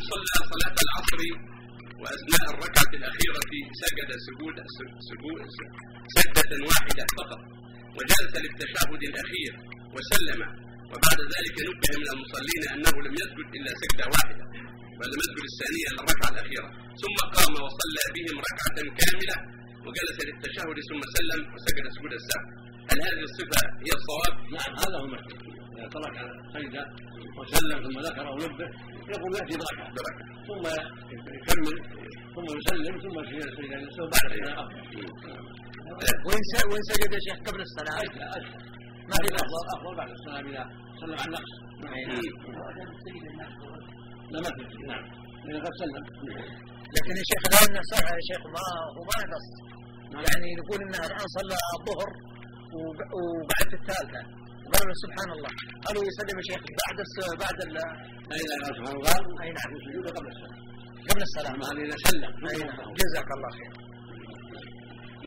صلى صلاة العصر وأثناء الركعة الأخيرة سجد سجدة واحدة فقط، وجلس للتشهد الأخير وسلم، وبعد ذلك نبه من المصلين أنه لم يسجد إلا سجدة واحدة، بل لم يسجد الثانية إلا الركعة الأخيرة، ثم قام وصلى بهم ركعة كاملة وجلس للتشهد ثم سلم وسجد سجود السهو. هل هذه الصفة هي الصواب؟ نعم، هذا هو المشهور. إذا ترك سجدة وسلم ثم ذكر أو نبه يقول يأتي بركعة ثم يكمل ثم يسلم ثم يسجد السهو بعد السلام. وإن سجد يا شيخ قبل الصلاة ما في أفضل بعد الصلاة إذا سلم عن نقص. لا ما في. نعم، إذا قد سلم. لكن يا شيخ الآن صح يا شيخ ما نقص، يعني نقول إنها الآن صلى الظهر وبعد الثالثة قال سبحان الله، قالوا يسلم يا شيخ بعد أين سبحان الله؟ أي نعم، السجود قبل الصلاة. قبل الصلاة ما إذا سلم. أي نعم، جزاك الله خير.